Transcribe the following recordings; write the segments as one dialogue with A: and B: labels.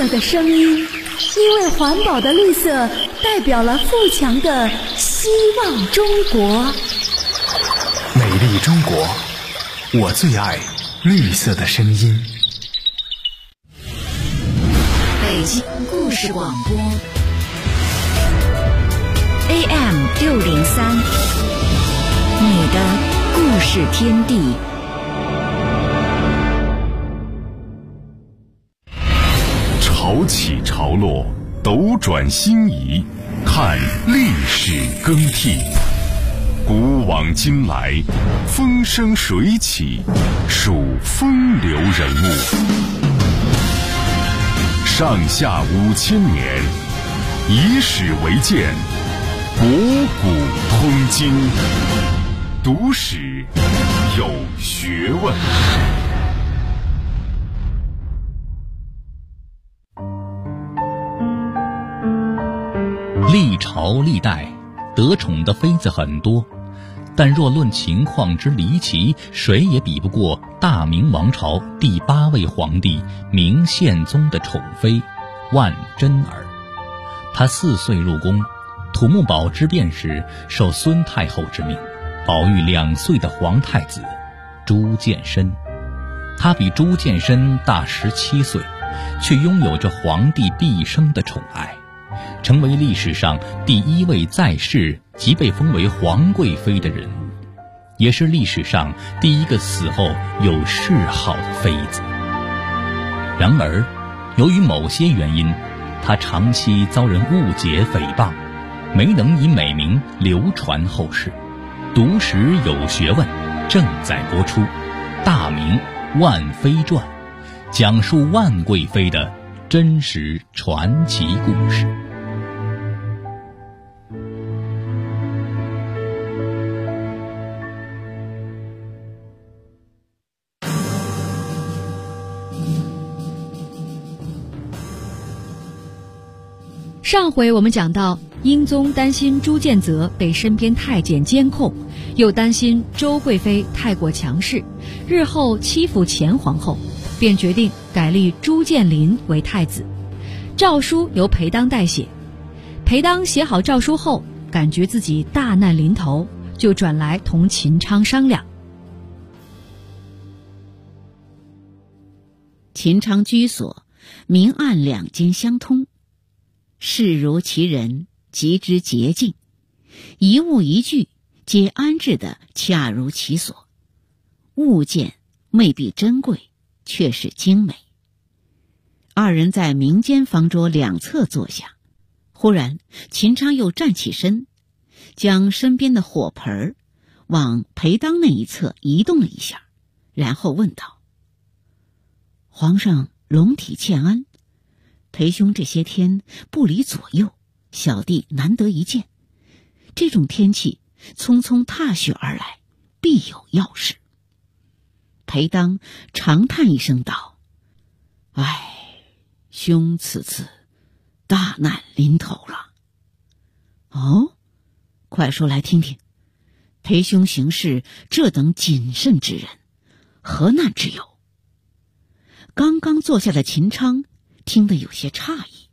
A: 色的声音，因为环保的绿色代表了富强的希望中国。
B: 美丽中国，我最爱绿色的声音。
C: 北京故事广播 AM603，你的故事天地。
D: 潮起潮落，斗转星移，看历史更替。古往今来，风生水起，数风流人物。上下5000年，以史为鉴，博古通今，读史有学问。
E: 历朝历代得宠的妃子很多，但若论情况之离奇，谁也比不过大明王朝第8位皇帝明宪宗的宠妃万贞儿。她4岁入宫，土木堡之变时受孙太后之命，保育2岁的皇太子朱见深。她比朱见深大17岁，却拥有着皇帝毕生的宠爱，成为历史上第1位在世即被封为皇贵妃的人物，也是历史上第1个死后有谥号的妃子。然而，由于某些原因，她长期遭人误解诽谤，没能以美名流传后世。读史有学问正在播出《大明万妃传》，讲述万贵妃的真实传奇故事。
F: 上回我们讲到，英宗担心朱见泽被身边太监监控，又担心周贵妃太过强势，日后欺负前皇后，便决定改立朱见林为太子。诏书由裴当代写，裴当写好诏书后，感觉自己大难临头，就转来同秦昌商量。
G: 秦昌居所，明暗2间相通，事如其人，极之洁净，一物一具皆安置得恰如其所，物件未必珍贵，却是精美。2人在明间方桌2侧坐下，忽然秦昌又站起身，将身边的火盆往裴当那一侧移动了一下，然后问道：皇上龙体欠安，裴兄这些天不离左右，小弟难得一见。这种天气，匆匆踏雪而来，必有要事。裴当长叹一声道：唉，兄此次大难临头了。哦，快说来听听，裴兄行事这等谨慎之人，何难之有？刚刚坐下的秦昌听得有些诧异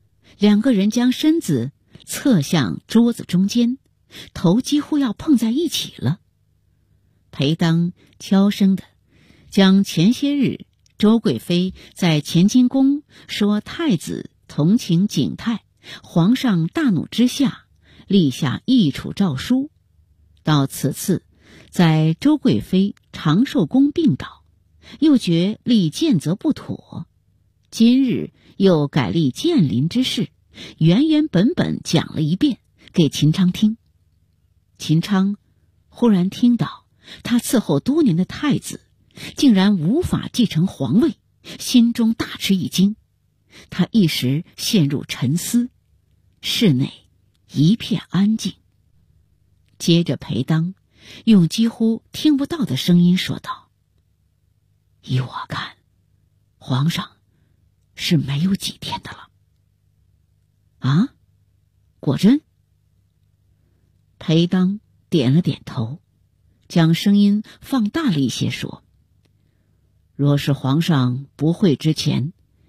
G: ，2个人将身子侧向桌子中间，头几乎要碰在一起了。裴当悄声地将前些日周贵妃在乾清宫说太子同情景泰，皇上大怒之下立下议处诏书，到此次在周贵妃长寿宫病倒，又觉立建则不妥，今日又改立建林之事，原原本本讲了一遍给秦昌听。秦昌忽然听到他伺候多年的太子竟然无法继承皇位，心中大吃一惊，他一时陷入沉思，室内一片安静。接着裴当用几乎听不到的声音说道：依我看，皇上是没有几天的了。啊？果真？裴当点了点头，将声音放大了一些说：若是皇上不会之前，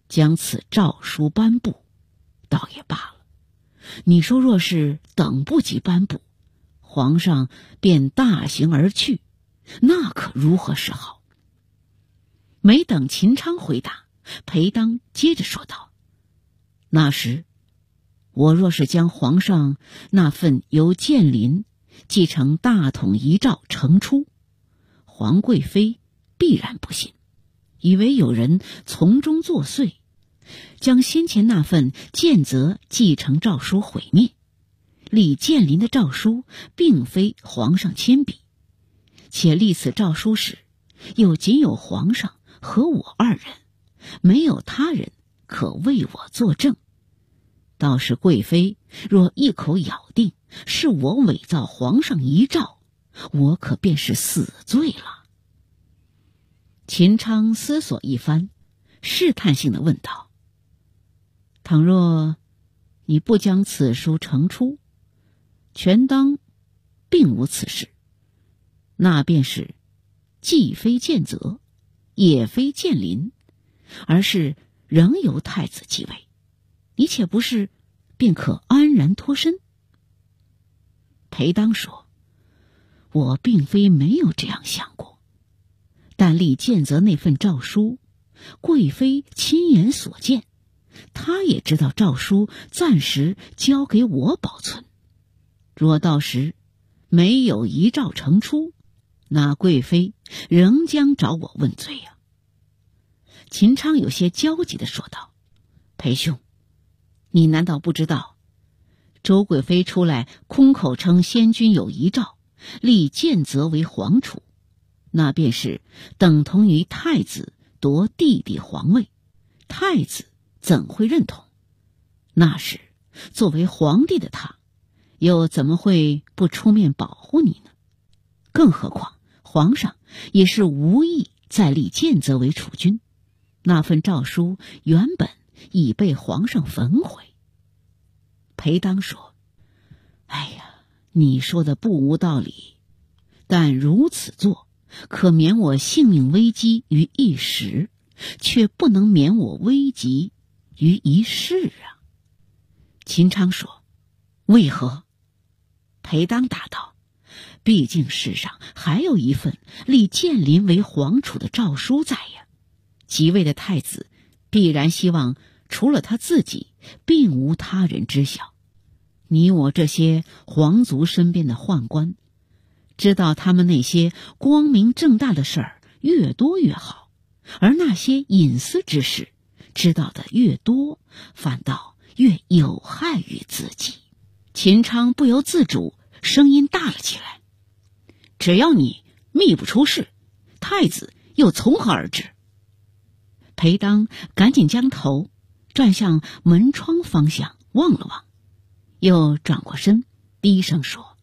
G: 将此诏书颁布，倒也罢了。你说若是等不及颁布，皇上便大行而去，那可如何是好？没等秦昌回答，裴当接着说道：那时我若是将皇上那份由建林继承大统遗诏呈出，皇贵妃必然不信，以为有人从中作祟，将先前那份建则继承诏书毁灭。立建林的诏书并非皇上亲笔，且立此诏书时又仅有皇上和我二人，没有他人可为我作证。倒是贵妃若一口咬定是我伪造皇上遗诏，我可便是死罪了。秦昌思索一番，试探性地问道：倘若你不将此书呈出，权当并无此事，那便是既非建则，也非建林，而是仍由太子继位，你且不是便可安然脱身？裴当说：我并非没有这样想过，但立建则那份诏书，贵妃亲眼所见，她也知道诏书暂时交给我保存，若到时没有遗诏呈出，那贵妃仍将找我问罪呀。秦昌有些焦急地说道：裴兄，你难道不知道周贵妃出来空口称先君有遗诏，立建则为皇储，那便是等同于太子夺弟弟皇位，太子怎会认同？那时作为皇帝的他又怎么会不出面保护你呢？更何况皇上也是无意再立建则为储君，那份诏书原本已被皇上焚毁。裴当说：哎呀，你说的不无道理，但如此做可免我性命危机于一时，却不能免我危及于一世啊。秦昌说：为何？裴当答道：毕竟世上还有一份立建林为皇储的诏书在呀，即位的太子必然希望除了他自己，并无他人知晓。你我这些皇族身边的宦官，知道他们那些光明正大的事儿越多越好，而那些隐私之事知道的越多，反倒越有害于自己。秦昌不由自主声音大了起来：只要你密不出事，太子又从何而至？裴当赶紧将头转向门窗方向望了望，又转过身低声说：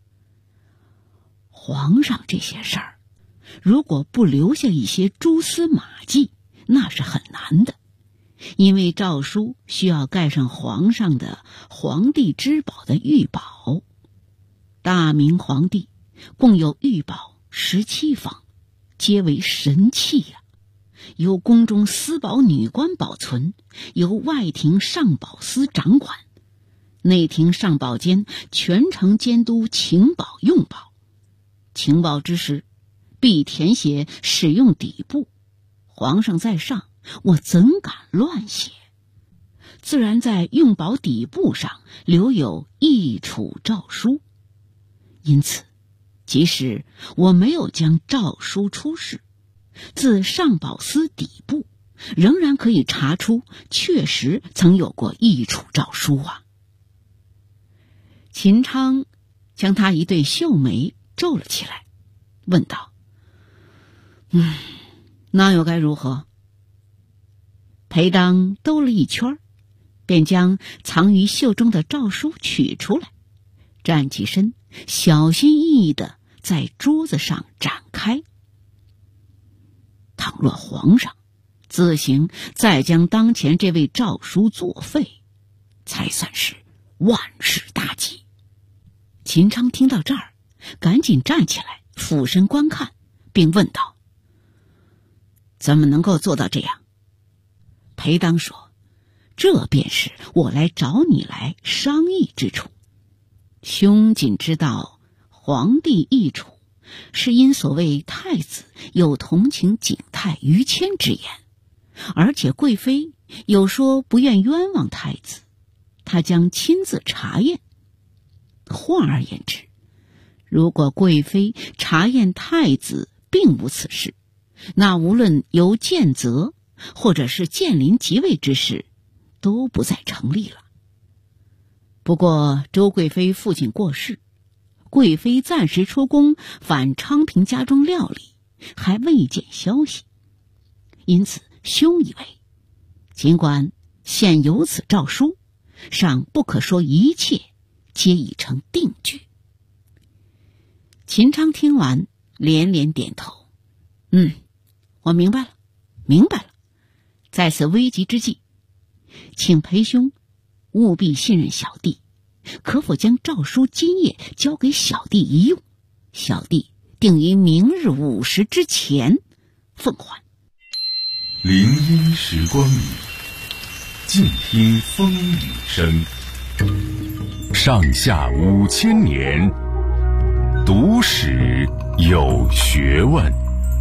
G: 皇上这些事儿，如果不留下一些蛛丝马迹，那是很难的，因为诏书需要盖上皇上的皇帝之宝的御宝。大明皇帝共有御宝17方，皆为神器呀，由宫中司宝女官保存，由外廷上宝司掌管，内廷上宝监全程监督情宝用宝。情宝之时，必填写使用底部，皇上在上，我怎敢乱写？自然在用宝底部上留有易储诏书。因此即使我没有将诏书出示，自上宝司底部仍然可以查出确实曾有过易储诏书啊。秦昌将他一对秀眉皱了起来，问道：那又该如何？裴当兜了一圈，便将藏于袖中的诏书取出来，站起身，小心翼翼地在桌子上展开。倘若皇上自行再将当前这位诏书作废，才算是万事大吉。秦昌听到这儿，赶紧站起来，俯身观看，并问道：怎么能够做到这样？裴当说： 这便是我来找你来商议之处。兄仅知道皇帝易处，是因所谓太子有同情景泰于谦之言，而且贵妃有说不愿冤枉太子，他将亲自查验。换而言之，如果贵妃查验太子并无此事，那无论由建泽或者是建临即位之事都不再成立了。不过周贵妃父亲过世，贵妃暂时出宫返昌平家中料理，还未见消息，因此兄以为，尽管现有此诏书，尚不可说一切皆已成定局。秦昌听完连连点头，我明白了。在此危急之际，请裴兄务必信任小弟，可否将诏书今夜交给小弟一用？小弟定于明日午时之前奉还。
D: 林荫时光里，静听风雨声。上下5000年，读史有学问。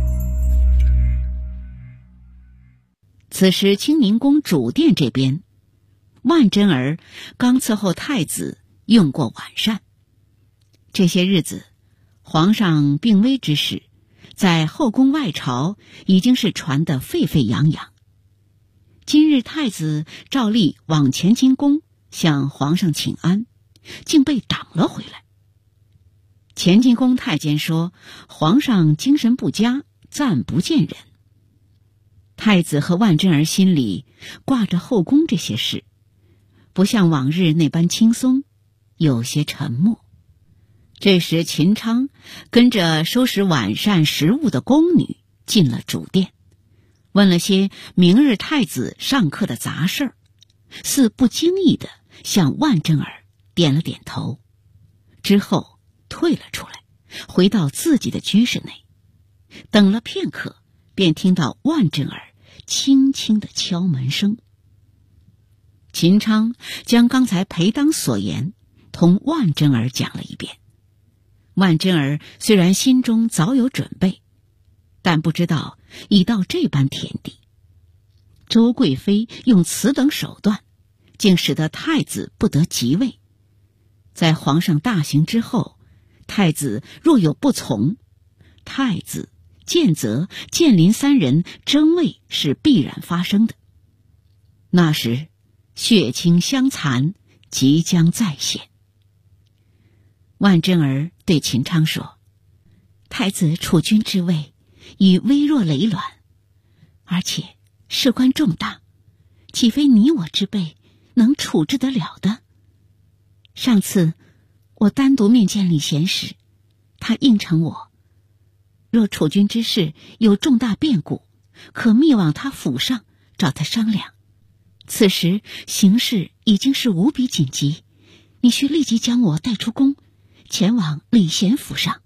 G: 此时清宁宫主殿这边，万贞儿刚伺候太子用过晚膳。这些日子皇上病危之事，在后宫外朝已经是传得沸沸扬扬。今日太子照例往乾清宫向皇上请安，竟被挡了回来。乾清宫太监说皇上精神不佳，暂不见人。太子和万贞儿心里挂着后宫这些事，不像往日那般轻松，有些沉默。这时秦昌跟着收拾晚膳食物的宫女进了主殿，问了些明日太子上课的杂事儿，似不经意地向万贞儿点了点头，之后退了出来，回到自己的居室内。等了片刻，便听到万贞儿轻轻的敲门声。秦昌将刚才裴当所言同万贞儿讲了一遍。万贞儿虽然心中早有准备，但不知道已到这般田地。周贵妃用此等手段，竟使得太子不得即位。在皇上大行之后，太子若有不从，太子、建泽、建临三人争位是必然发生的。那时血亲相残，即将再现。万贞儿对秦昌说，太子储君之位已微弱累卵，而且事关重大，岂非你我之辈能处置得了的？上次我单独面见李贤时，他应承我，若储君之事有重大变故，可密往他府上找他商量。此时形势已经是无比紧急，你需立即将我带出宫，前往李贤府上。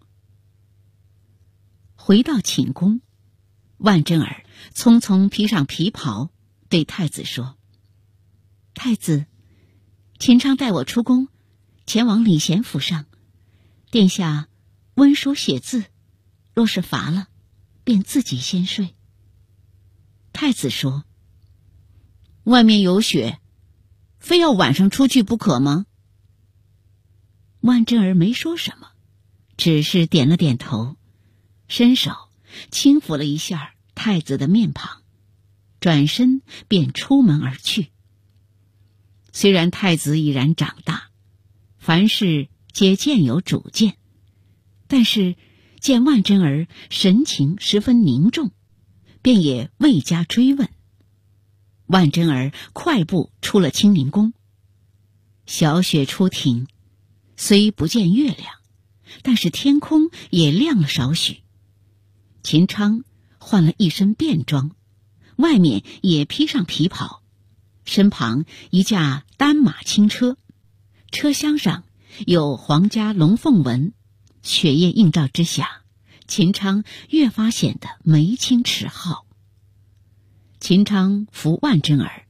G: 回到寝宫，万贞儿匆匆披上皮袍，对太子说，太子，秦昌带我出宫，前往礼贤府上，殿下温书写字，若是乏了，便自己先睡。太子说，外面有雪，非要晚上出去不可吗？万贞儿没说什么，只是点了点头，伸手轻抚了一下太子的面庞，转身便出门而去。虽然太子已然长大，凡事皆渐有主见，但是见万贞儿神情十分凝重，便也未加追问。万贞儿快步出了清宁宫。小雪初停，虽不见月亮，但是天空也亮了少许。秦昌换了一身便装，外面也披上皮袍，身旁一架单马轻车，车厢上有皇家龙凤纹，雪夜映照之下，秦昌越发显得眉清齿皓。秦昌扶万贞儿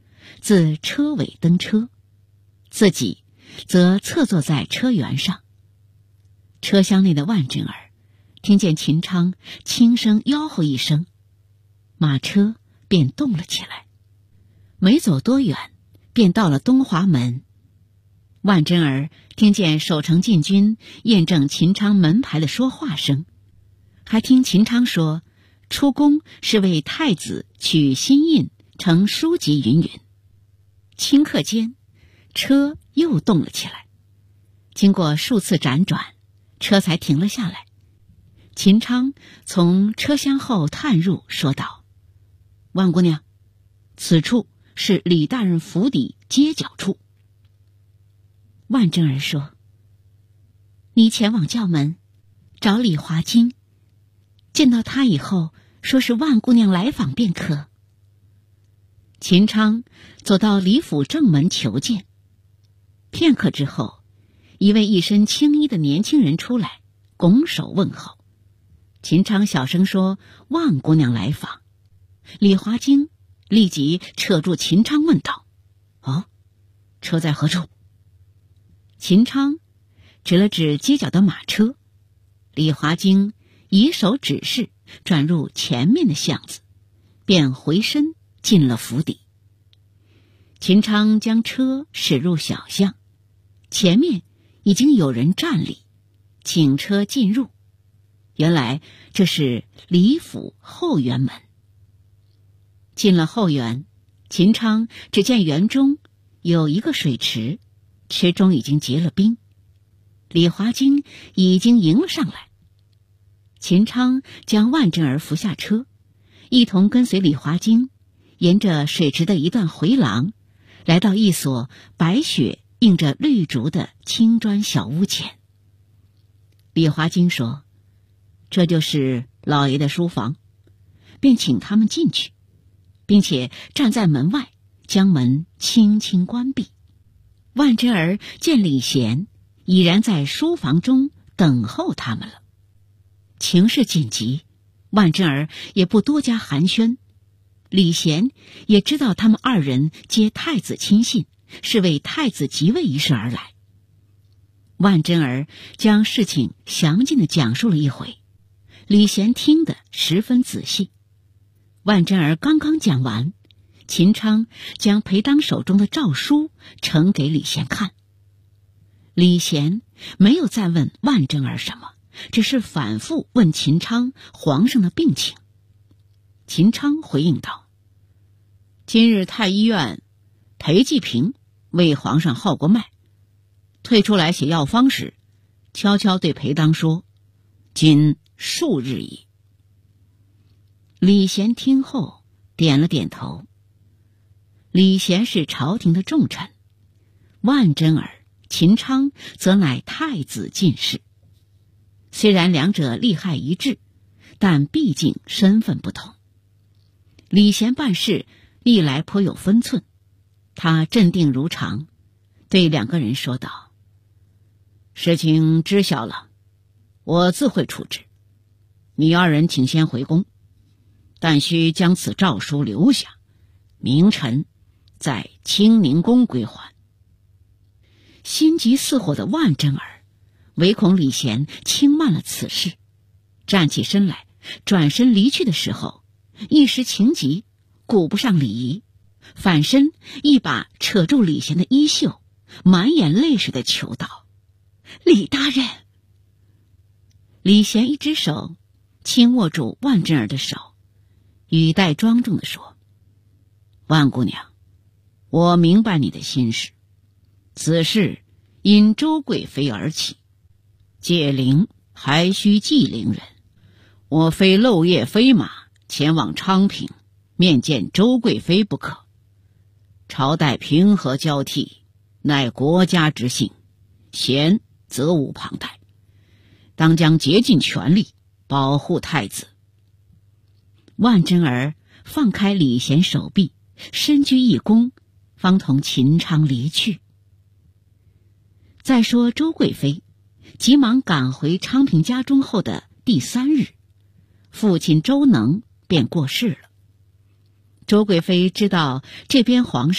G: 自车尾登车，自己则侧坐在车辕上。车厢内的万贞儿听见秦昌轻声吆喝一声，马车便动了起来。没走多远，便到了东华门。万贞儿听见守城禁军验证秦昌门牌的说话声，还听秦昌说出宫是为太子取新印呈书籍云云。顷刻间，车又动了起来，经过数次辗转，车才停了下来。秦昌从车厢后探入，说道：“万姑娘，此处是李大人府邸街角处。”万贞儿说：“你前往教门，找李华金，见到他以后，说是万姑娘来访便可。”秦昌走到李府正门求见，片刻之后，一位一身青衣的年轻人出来，拱手问候。秦昌小声说：“万姑娘来访。”李华经立即扯住秦昌问道：“哦，车在何处？”秦昌指了指街角的马车，李华经以手指示转入前面的巷子，便回身进了府邸。秦昌将车驶入小巷，前面已经有人站立，请车进入。原来这是李府后园门。进了后园，秦昌只见园中有一个水池，池中已经结了冰，李华经已经迎了上来。秦昌将万贞儿扶下车，一同跟随李华经沿着水池的一段回廊，来到一所白雪映着绿竹的青砖小屋前。李华经说：“这就是老爷的书房。”便请他们进去，并且站在门外，将门轻轻关闭。万贞儿见李贤已然在书房中等候他们了。情势紧急，万贞儿也不多加寒暄。李贤也知道他们二人皆太子亲信，是为太子即位一事而来。万贞儿将事情详尽地讲述了一回，李贤听得十分仔细。万贞儿刚刚讲完，秦昌将裴当手中的诏书呈给李贤看。李贤没有再问万贞儿什么，只是反复问秦昌皇上的病情。秦昌回应道：“今日太医院裴继平为皇上号过脉，退出来写药方时，悄悄对裴当说，今数日矣。”李贤听后点了点头。李贤是朝廷的重臣，万贞儿、秦昌则乃太子进士。虽然两者利害一致，但毕竟身份不同。李贤办事历来颇有分寸，他镇定如常，对两个人说道：“事情知晓了，我自会处置。你二人请先回宫，但须将此诏书留下，明晨在清宁宫归还。”心急似火的万贞儿唯恐李贤轻慢了此事，站起身来，转身离去的时候，一时情急，顾不上礼仪，反身一把扯住李贤的衣袖，满眼泪水的求道：“李大人！”李贤一只手轻握住万贞儿的手，语带庄重地说：“万姑娘，我明白你的心事，此事因周贵妃而起，解铃还须系铃人。我非漏夜飞马前往昌平面见周贵妃不可。朝代平和交替，乃国家之幸，贤责无旁贷，当将竭尽全力保护太子。”万贞儿放开李贤手臂，深鞠一躬，方同秦昌离去。再说周贵妃急忙赶回昌平家中后的第3日，父亲周能便过世了。周贵妃知道这边皇上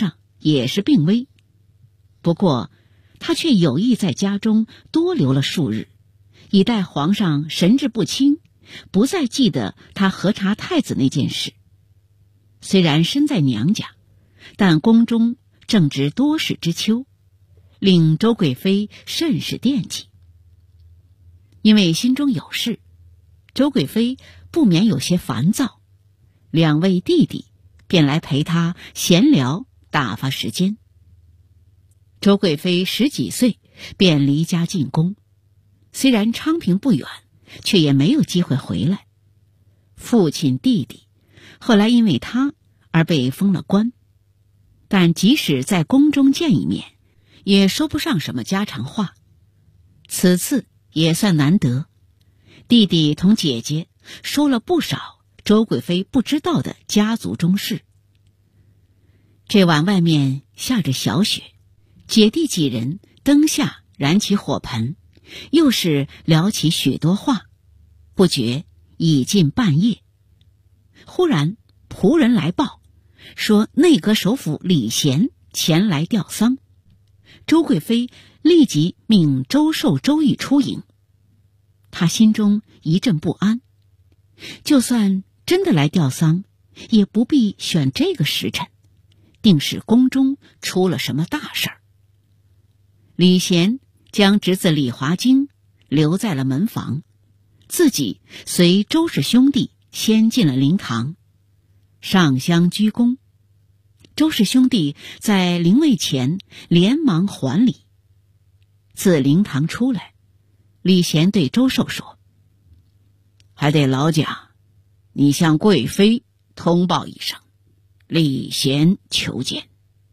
G: 也是病危，不过他却有意在家中多留了数日，以待皇上神志不清，不再记得他核查太子那件事。虽然身在娘家，但宫中正值多事之秋，令周贵妃甚是惦记。因为心中有事，周贵妃不免有些烦躁，两位弟弟便来陪她闲聊打发时间。周贵妃10几岁便离家进宫，虽然昌平不远，却也没有机会回来。父亲弟弟后来因为他而被封了官，但即使在宫中见一面，也说不上什么家常话。此次也算难得，弟弟同姐姐说了不少周贵妃不知道的家族中事。这晚外面下着小雪，姐弟几人灯下燃起火盆，又是聊起许多话，不觉已近半夜。忽然仆人来报，说内阁首辅李贤前来吊丧。周贵妃立即命周寿、周玉出迎。她心中一阵不安，就算真的来吊丧，也不必选这个时辰，定是宫中出了什么大事儿。李贤将侄子李华经留在了门房，自己随周氏兄弟先进了灵堂，上香鞠躬。周氏兄弟在灵位前连忙还礼。自灵堂出来，李贤对周寿说：“还得劳驾，你向贵妃通报一声，李贤求见。”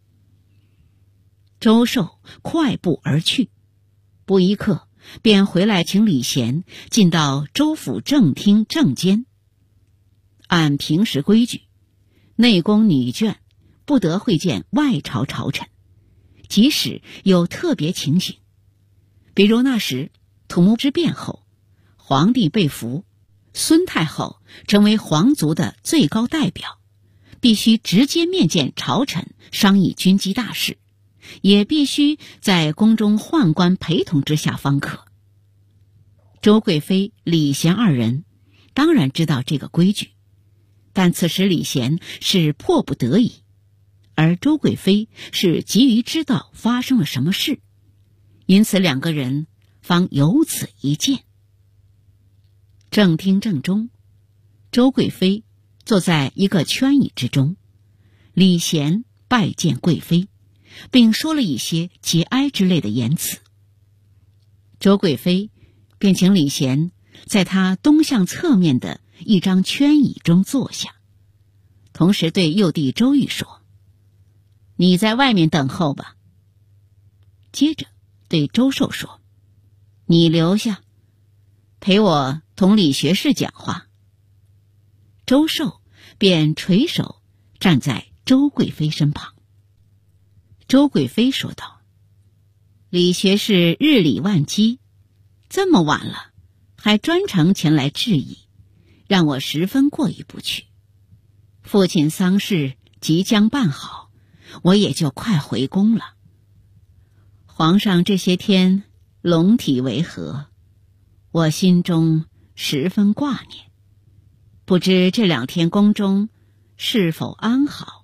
G: 周寿快步而去，不一刻便回来请李贤进到周府正厅正间。按平时规矩，内宫女眷不得会见外朝朝臣，即使有特别情形，比如那时土木之变后，皇帝被俘，孙太后成为皇族的最高代表，必须直接面见朝臣商议军机大事，也必须在宫中宦官陪同之下方可。周贵妃、李贤二人当然知道这个规矩，但此时李贤是迫不得已，而周贵妃是急于知道发生了什么事，因此两个人方有此一见。正厅正中，周贵妃坐在一个圈椅之中，李贤拜见贵妃，并说了一些节哀之类的言辞。周贵妃便请李贤在他东向侧面的一张圈椅中坐下，同时对幼弟周玉说：“你在外面等候吧。”接着对周寿说：“你留下，陪我同李学士讲话。”周寿便垂手站在周贵妃身旁。周贵妃说道：“李学士日理万机，这么晚了还专程前来致意，让我十分过意不去。父亲丧事即将办好，我也就快回宫了。皇上这些天龙体为何？我心中十分挂念，不知这2天宫中是否安好？”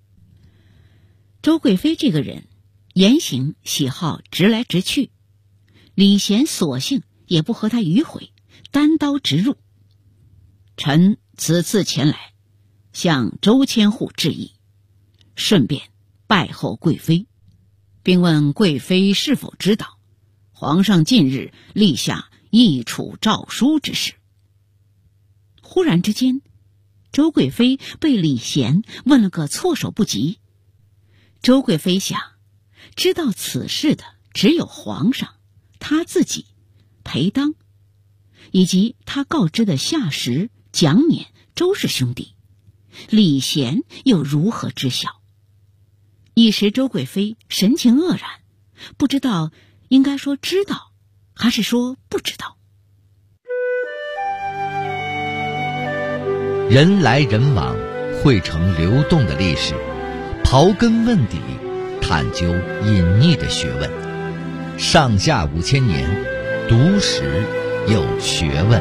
G: 周贵妃这个人言行喜好直来直去，李贤索性也不和他迂回，单刀直入：“臣此次前来向周千户致意，顺便拜候贵妃，并问贵妃是否知道皇上近日立下易储诏书之事。”忽然之间，周贵妃被李贤问了个措手不及。周贵妃想，知道此事的只有皇上、他自己、裴当，以及他告知的夏实、蒋冕、周氏兄弟，李贤又如何知晓？一时周贵妃神情愕然，不知道应该说知道，还是说不知道。
H: 人来人往，汇成流动的历史，刨根问底， 探究隐秘的学问。上下5000年，读史有学问。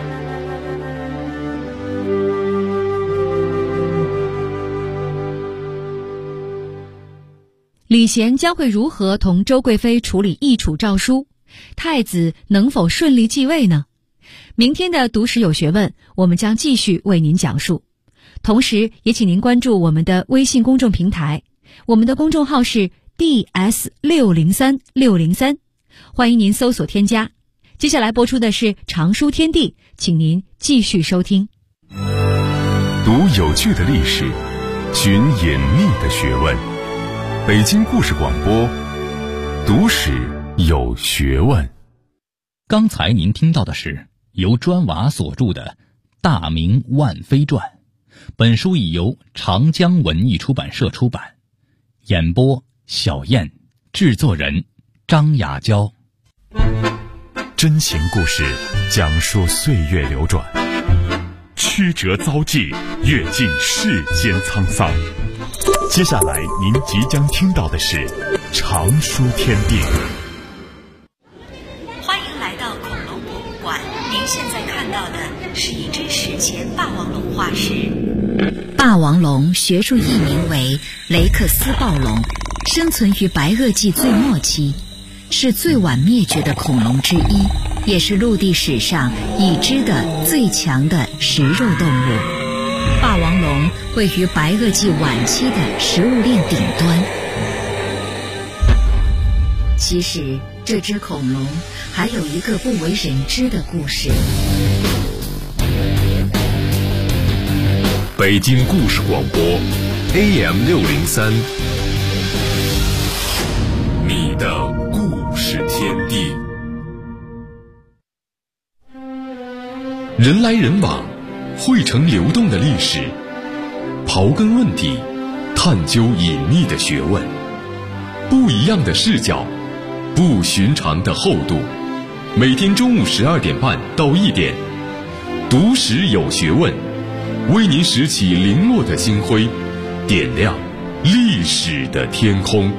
F: 李贤将会如何同周贵妃处理易储诏书？太子能否顺利继位呢？明天的读史有学问，我们将继续为您讲述。同时也请您关注我们的微信公众平台，我们的公众号是 DS603603，欢迎您搜索添加。接下来播出的是常书天地，请您继续收听。
D: 读有趣的历史，寻隐秘的学问。北京故事广播，读史有学问。
E: 刚才您听到的是由专娃所著的《大明万妃传》，本书已由长江文艺出版社出版。演播小燕，制作人张雅娇。
D: 真情故事讲述岁月流转，曲折遭际，阅尽世间沧桑。接下来您即将听到的是常书天地。
C: 欢迎来到恐龙博物馆，您现在看到的是一只史前霸王龙化石。
G: 霸王龙学术译名为雷克斯暴龙，生存于白垩纪最末期，是最晚灭绝的恐龙之一，也是陆地史上已知的最强的食肉动物。霸王龙位于白垩纪晚期的食物链顶端。其实这只恐龙还有一个不为人知的故事。
D: 北京故事广播 AM603，你的故事天地。人来人往，汇成流动的历史，刨根问底，探究隐秘的学问，不一样的视角，不寻常的厚度。每天中午12点半到1点，读史有学问，为您拾起零落的星辉，点亮历史的天空。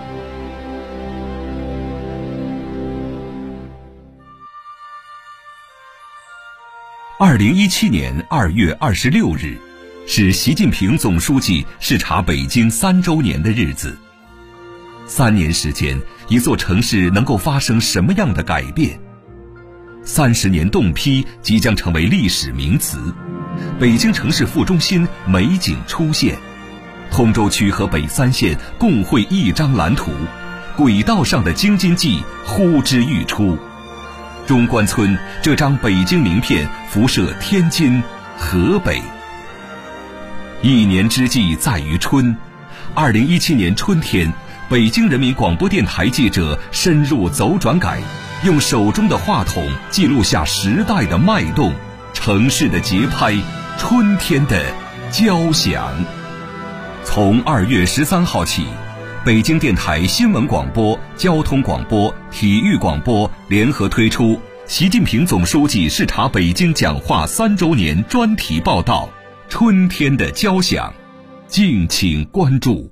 I: 2017年2月26日，是习近平总书记视察北京3周年的日子。3年时间，一座城市能够发生什么样的改变？30年冻批即将成为历史名词，北京城市副中心美景出现，通州区和北3县共绘一张蓝图，轨道上的京津冀呼之欲出。中关村这张北京名片辐射天津、河北。一年之计在于春，2017年春天，北京人民广播电台记者深入走转改，用手中的话筒记录下时代的脉动，城市的节拍，春天的交响。从2月13号起，北京电台新闻广播、交通广播、体育广播联合推出习近平总书记视察北京讲话3周年专题报道《春天的交响》，敬请关注。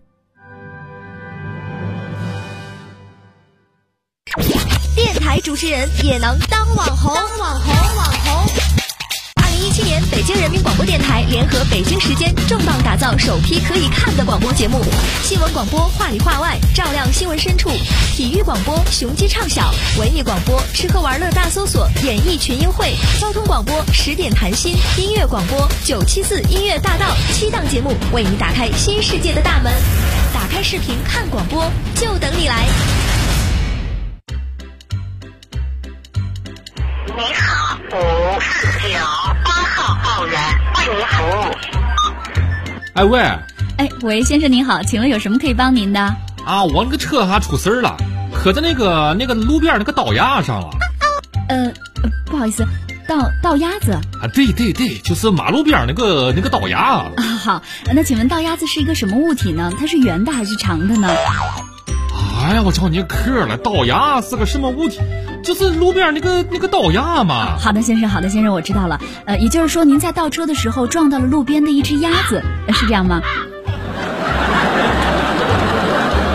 J: 电台主持人也能当网红2017年，北京人民广播电台联合北京时间重磅打造首批可以看的广播节目。新闻广播话里话外，照亮新闻深处；体育广播雄鸡唱晓；文艺广播吃喝玩乐大搜索，演艺群英会；交通广播10点谈心；音乐广播974音乐大道，7档节目为你打开新世界的大门。打开视频看广播，就等你来。
K: 你好，549，8号报员为您服务。
L: 哎喂，
M: 喂，先生您好，请问有什么可以帮您的？
L: 啊，我那个车还出事儿了，磕在那个路边那个道牙上了。
M: 不好意思，道鸭子
L: 啊，对，就是马路边那个道牙啊。
M: 好，那请问道鸭子是一个什么物体呢？它是圆的还是长的呢？
L: 哎呀，我找你磕了，道牙是个什么物体？就是路边那个道牙嘛。
M: 好的先生，我知道了。也就是说您在倒车的时候撞到了路边的一只鸭子，是这样吗？